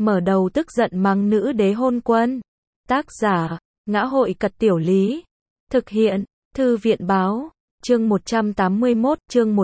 mở đầu tức giận mắng nữ đế hôn quân. Tác giả, Ngã hội Cật Tiểu Lý. Thực hiện, Thư viện báo. Chương 181, chương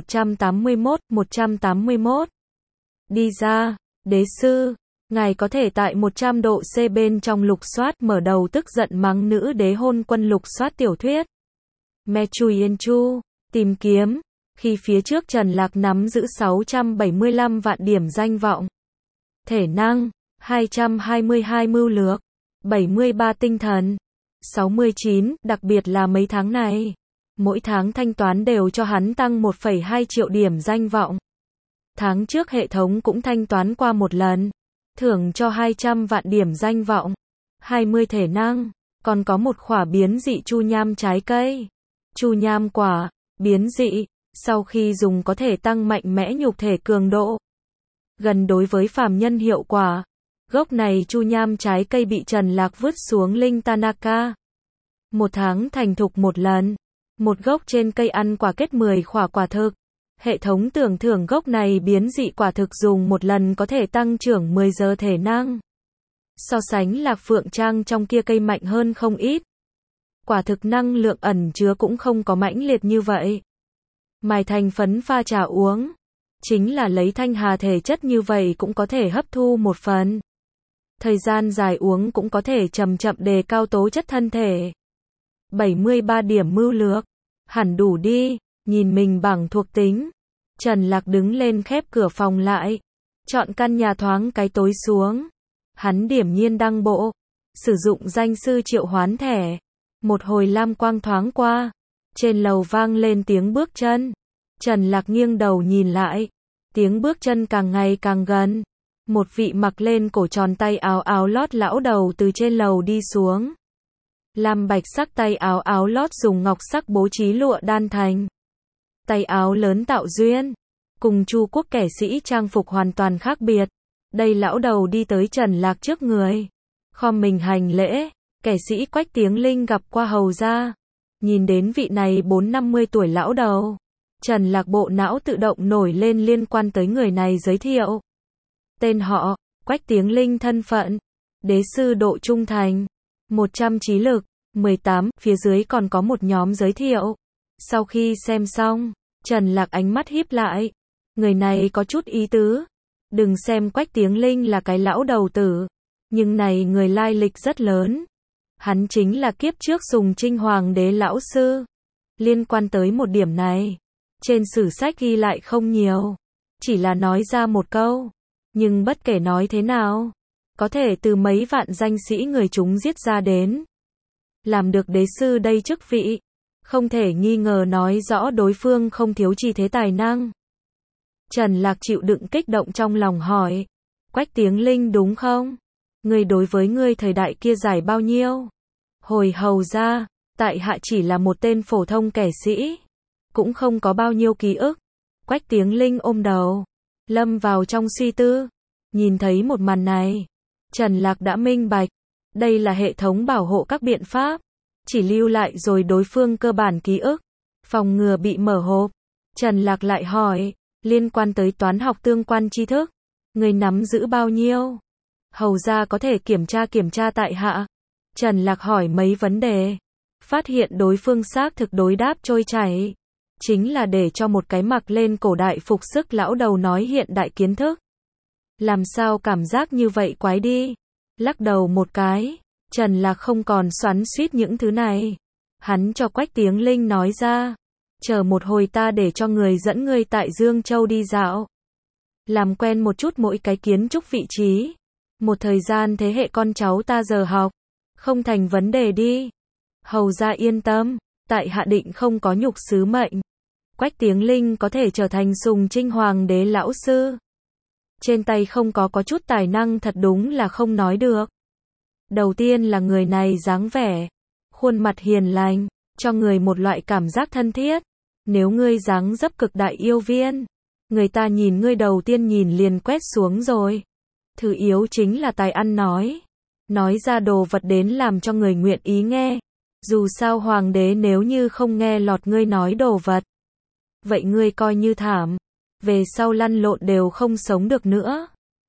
181. Đi ra, đế sư, ngài có thể tại 100 độ C bên trong lục soát mở đầu tức giận mắng nữ đế hôn quân lục soát tiểu thuyết. Me Chui Yên Chu, tìm kiếm, khi phía trước Trần Lạc nắm giữ 675 vạn điểm danh vọng. Thể năng, 222 mưu lược, 73 tinh thần, 69, đặc biệt là mấy tháng này. Mỗi tháng thanh toán đều cho hắn tăng 1,2 triệu điểm danh vọng. Tháng trước hệ thống cũng thanh toán qua một lần, thưởng cho 200 vạn điểm danh vọng, 20 thể năng, còn có một khỏa biến dị chu nham trái cây. Chu nham quả, biến dị, sau khi dùng có thể tăng mạnh mẽ nhục thể cường độ. Gần đối với phàm nhân hiệu quả. Gốc này chu nham trái cây bị Trần Lạc vứt xuống Linh Tanaka. Một tháng thành thục một lần. Một gốc trên cây ăn quả kết 10 khỏa quả thực. Hệ thống tưởng thưởng gốc này biến dị quả thực dùng một lần có thể tăng trưởng 10 giờ thể năng. So sánh Lạc Phượng Trang trong kia cây mạnh hơn không ít. Quả thực năng lượng ẩn chứa cũng không có mãnh liệt như vậy. Mài thành phấn pha trà uống. Chính là lấy thanh hà thể chất như vậy cũng có thể hấp thu một phần. Thời gian dài uống cũng có thể chậm chậm đề cao tố chất thân thể. 73 điểm mưu lược. Hẳn đủ đi, nhìn mình bảng thuộc tính. Trần Lạc đứng lên khép cửa phòng lại. Chọn căn nhà thoáng cái tối xuống. Hắn điểm nhiên đăng bộ. Sử dụng danh sư triệu hoán thẻ. Một hồi lam quang thoáng qua. Trên lầu vang lên tiếng bước chân. Trần Lạc nghiêng đầu nhìn lại. Tiếng bước chân càng ngày càng gần. Một vị mặc lên cổ tròn tay áo áo lót lão đầu từ trên lầu đi xuống. Lam bạch sắc tay áo áo lót dùng ngọc sắc bố trí lụa đan thành. Tay áo lớn tạo duyên. Cùng Chu quốc kẻ sĩ trang phục hoàn toàn khác biệt. Đây lão đầu đi tới Trần Lạc trước người. Khom mình hành lễ. Kẻ sĩ Quách Tiếng Linh gặp qua hầu gia. Nhìn đến vị này 4-50 tuổi lão đầu. Trần Lạc bộ não tự động nổi lên liên quan tới người này giới thiệu. Tên họ, Quách Tiếng Linh thân phận. Đế sư độ trung thành. 100 trí lực, 18, phía dưới còn có một nhóm giới thiệu. Sau khi xem xong, Trần Lạc ánh mắt híp lại. Người này có chút ý tứ. Đừng xem Quách Tiếng Linh là cái lão đầu tử. Nhưng này người lai lịch rất lớn. Hắn chính là kiếp trước Sùng Trinh Hoàng đế lão sư. Liên quan tới một điểm này. Trên sử sách ghi lại không nhiều. Chỉ là nói ra một câu. Nhưng bất kể nói thế nào. Có thể từ mấy vạn danh sĩ người chúng giết ra đến. Làm được đế sư đây chức vị. Không thể nghi ngờ nói rõ đối phương không thiếu chi thế tài năng. Trần Lạc chịu đựng kích động trong lòng hỏi. Quách Tiếng Linh đúng không? Người đối với ngươi thời đại kia giải bao nhiêu? Hồi hầu ra, tại hạ chỉ là một tên phổ thông kẻ sĩ. Cũng không có bao nhiêu ký ức. Quách Tiếng Linh ôm đầu. Lâm vào trong suy tư. Nhìn thấy một màn này. Trần Lạc đã minh bạch. Đây là hệ thống bảo hộ các biện pháp. Chỉ lưu lại rồi đối phương cơ bản ký ức. Phòng ngừa bị mở hộp. Trần Lạc lại hỏi. Liên quan tới toán học tương quan tri thức. Người nắm giữ bao nhiêu? Hầu ra có thể kiểm tra tại hạ. Trần Lạc hỏi mấy vấn đề. Phát hiện đối phương xác thực đối đáp trôi chảy. Chính là để cho một cái mặc lên cổ đại phục sức lão đầu nói hiện đại kiến thức. Làm sao cảm giác như vậy quái đi. Lắc đầu một cái. Trần Lạc không còn xoắn xuýt những thứ này. Hắn cho Quách Tiếng Linh nói ra. Chờ một hồi ta để cho người dẫn ngươi tại Dương Châu đi dạo. Làm quen một chút mỗi cái kiến trúc vị trí. Một thời gian thế hệ con cháu ta giờ học. Không thành vấn đề đi. Hầu ra yên tâm. Tại hạ định không có nhục sứ mệnh. Quách Tiếng Linh có thể trở thành Sùng Trinh Hoàng đế lão sư. Trên tay không có chút tài năng thật đúng là không nói được. Đầu tiên là người này dáng vẻ. Khuôn mặt hiền lành. Cho người một loại cảm giác thân thiết. Nếu ngươi dáng dấp cực đại yêu viên. Người ta nhìn ngươi đầu tiên nhìn liền quét xuống rồi. Thứ yếu chính là tài ăn nói. Nói ra đồ vật đến làm cho người nguyện ý nghe. Dù sao hoàng đế nếu như không nghe lọt ngươi nói đồ vật. Vậy ngươi coi như thảm. Về sau lăn lộn đều không sống được nữa.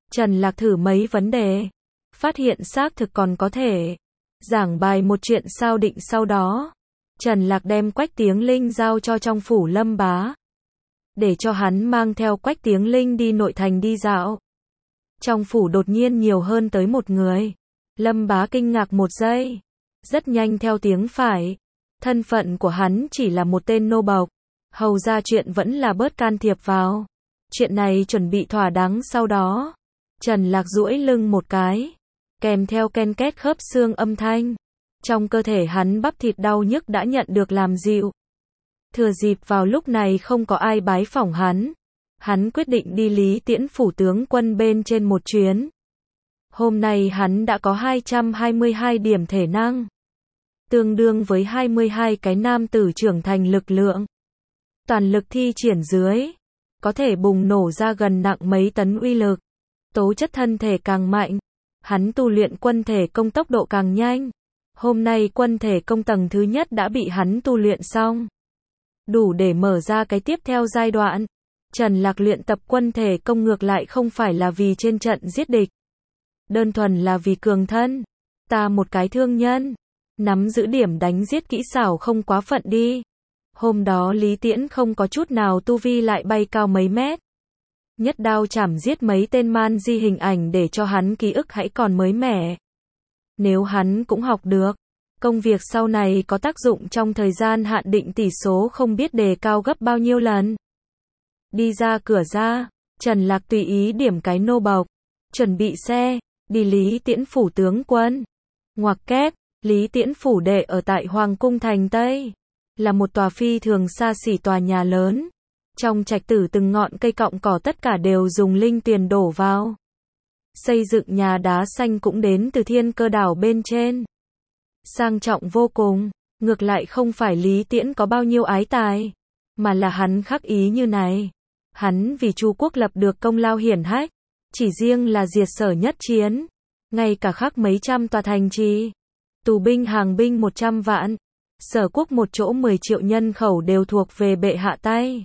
Trần Lạc thử mấy vấn đề, phát hiện xác thực còn có thể giảng bài một chuyện sao định. Sau đó, Trần Lạc đem Quách Tiếng Linh giao cho trong phủ Lâm Bá, để cho hắn mang theo Quách Tiếng Linh đi nội thành đi dạo. Trong phủ đột nhiên nhiều hơn tới một người. Lâm Bá kinh ngạc một giây, rất nhanh theo tiếng phải. Thân phận của hắn chỉ là một tên nô bộc, hầu ra chuyện vẫn là bớt can thiệp vào. Chuyện này chuẩn bị thỏa đáng. Sau đó, Trần Lạc duỗi lưng một cái, kèm theo ken két khớp xương âm thanh. Trong cơ thể hắn bắp thịt đau nhức đã nhận được làm dịu. Thừa dịp vào lúc này không có ai bái phỏng hắn quyết định đi Lý Tiễn phủ tướng quân bên trên một chuyến. Hôm nay hắn đã có 222 điểm thể năng, tương đương với 22 cái nam tử trưởng thành lực lượng. Toàn lực thi triển dưới, có thể bùng nổ ra gần nặng mấy tấn uy lực. Tố chất thân thể càng mạnh, hắn tu luyện quân thể công tốc độ càng nhanh. Hôm nay quân thể công tầng thứ nhất đã bị hắn tu luyện xong, đủ để mở ra cái tiếp theo giai đoạn. Trần Lạc luyện tập quân thể công ngược lại không phải là vì trên trận giết địch, đơn thuần là vì cường thân. Ta một cái thương nhân, nắm giữ điểm đánh giết kỹ xảo không quá phận đi. Hôm đó Lý Tiễn không có chút nào tu vi lại bay cao mấy mét, nhất đao chảm giết mấy tên man di, hình ảnh để cho hắn ký ức hãy còn mới mẻ. Nếu hắn cũng học được, công việc sau này có tác dụng trong thời gian hạn định, tỷ số không biết đề cao gấp bao nhiêu lần. Đi ra cửa ra, Trần Lạc tùy ý điểm cái nô bộc, chuẩn bị xe, đi Lý Tiễn phủ tướng quân. Ngoặc kép, Lý Tiễn phủ đệ ở tại Hoàng cung thành Tây, là một tòa phi thường xa xỉ tòa nhà lớn. Trong trạch tử từng ngọn cây cọng cỏ tất cả đều dùng linh tiền đổ vào. Xây dựng nhà đá xanh cũng đến từ Thiên Cơ đảo bên trên. Sang trọng vô cùng, ngược lại không phải Lý Tiễn có bao nhiêu ái tài, mà là hắn khắc ý như này. Hắn vì Chu quốc lập được công lao hiển hách, chỉ riêng là diệt Sở Nhất Chiến, ngay cả khắc mấy trăm tòa thành trì, tù binh hàng binh 100 vạn, Sở quốc một chỗ 10 triệu nhân khẩu đều thuộc về bệ hạ tay.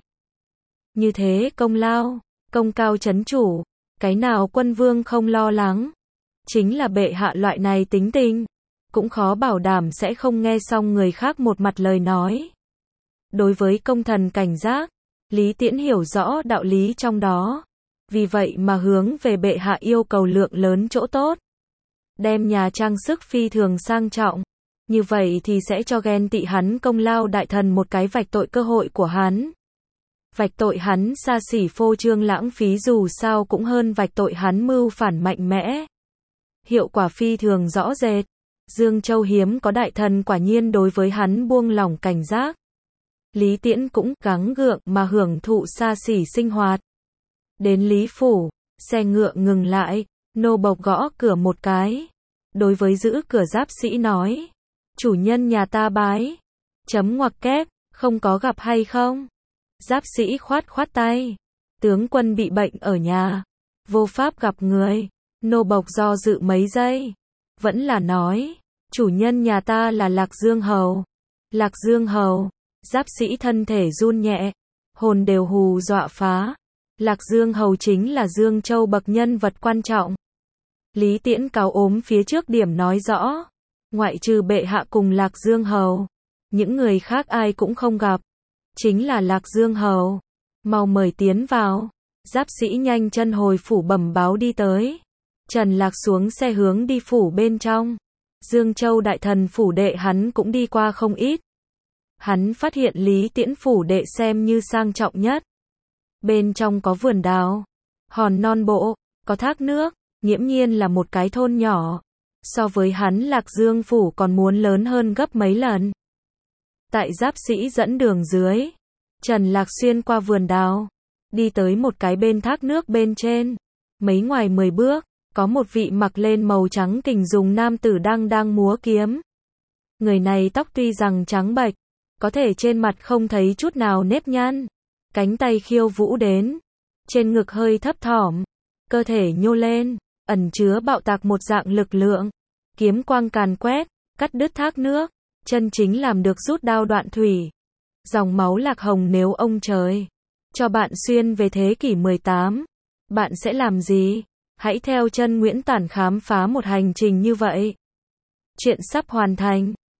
Như thế công lao, công cao chấn chủ, cái nào quân vương không lo lắng. Chính là bệ hạ loại này tính tình, cũng khó bảo đảm sẽ không nghe xong người khác một mặt lời nói. Đối với công thần cảnh giác, Lý Tiễn hiểu rõ đạo lý trong đó, vì vậy mà hướng về bệ hạ yêu cầu lượng lớn chỗ tốt. Đem nhà trang sức phi thường sang trọng, như vậy thì sẽ cho ghen tị hắn công lao đại thần một cái vạch tội cơ hội của hắn. Vạch tội hắn xa xỉ phô trương lãng phí dù sao cũng hơn vạch tội hắn mưu phản mạnh mẽ. Hiệu quả phi thường rõ rệt. Dương Châu hiếm có đại thần quả nhiên đối với hắn buông lỏng cảnh giác. Lý Tiễn cũng gắng gượng mà hưởng thụ xa xỉ sinh hoạt. Đến Lý phủ, xe ngựa ngừng lại, nô bộc gõ cửa một cái. Đối với giữ cửa giáp sĩ nói, chủ nhân nhà ta bái. Ngoặc kép, không có gặp hay không? Giáp sĩ khoát khoát tay. Tướng quân bị bệnh ở nhà, vô pháp gặp người. Nô bộc do dự mấy giây, vẫn là nói, chủ nhân nhà ta là Lạc Dương Hầu. Lạc Dương Hầu, giáp sĩ thân thể run nhẹ, hồn đều hù dọa phá. Lạc Dương Hầu chính là Dương Châu bậc nhân vật quan trọng. Lý Tiễn cáo ốm phía trước điểm nói rõ, ngoại trừ bệ hạ cùng Lạc Dương Hầu, những người khác ai cũng không gặp. Chính là Lạc Dương Hầu, mau mời tiến vào. Giáp sĩ nhanh chân hồi phủ bẩm báo đi tới. Trần Lạc xuống xe hướng đi phủ bên trong. Dương Châu đại thần phủ đệ hắn cũng đi qua không ít. Hắn phát hiện Lý Tiễn phủ đệ xem như sang trọng nhất. Bên trong có vườn đào, hòn non bộ, có thác nước, nghiễm nhiên là một cái thôn nhỏ. So với hắn Lạc Dương phủ còn muốn lớn hơn gấp mấy lần. Tại giáp sĩ dẫn đường dưới, Trần Lạc xuyên qua vườn đào, đi tới một cái bên thác nước bên trên. Mấy ngoài 10 bước, có một vị mặc lên màu trắng kình dùng nam tử đang múa kiếm. Người này tóc tuy rằng trắng bệch, có thể trên mặt không thấy chút nào nếp nhăn. Cánh tay khiêu vũ đến, trên ngực hơi thấp thỏm, cơ thể nhô lên, ẩn chứa bạo tạc một dạng lực lượng. Kiếm quang càn quét, cắt đứt thác nước, chân chính làm được rút đao đoạn thủy. Dòng máu Lạc Hồng, nếu ông trời cho bạn xuyên về thế kỷ 18, bạn sẽ làm gì? Hãy theo chân Nguyễn Tản khám phá một hành trình như vậy. Chuyện sắp hoàn thành.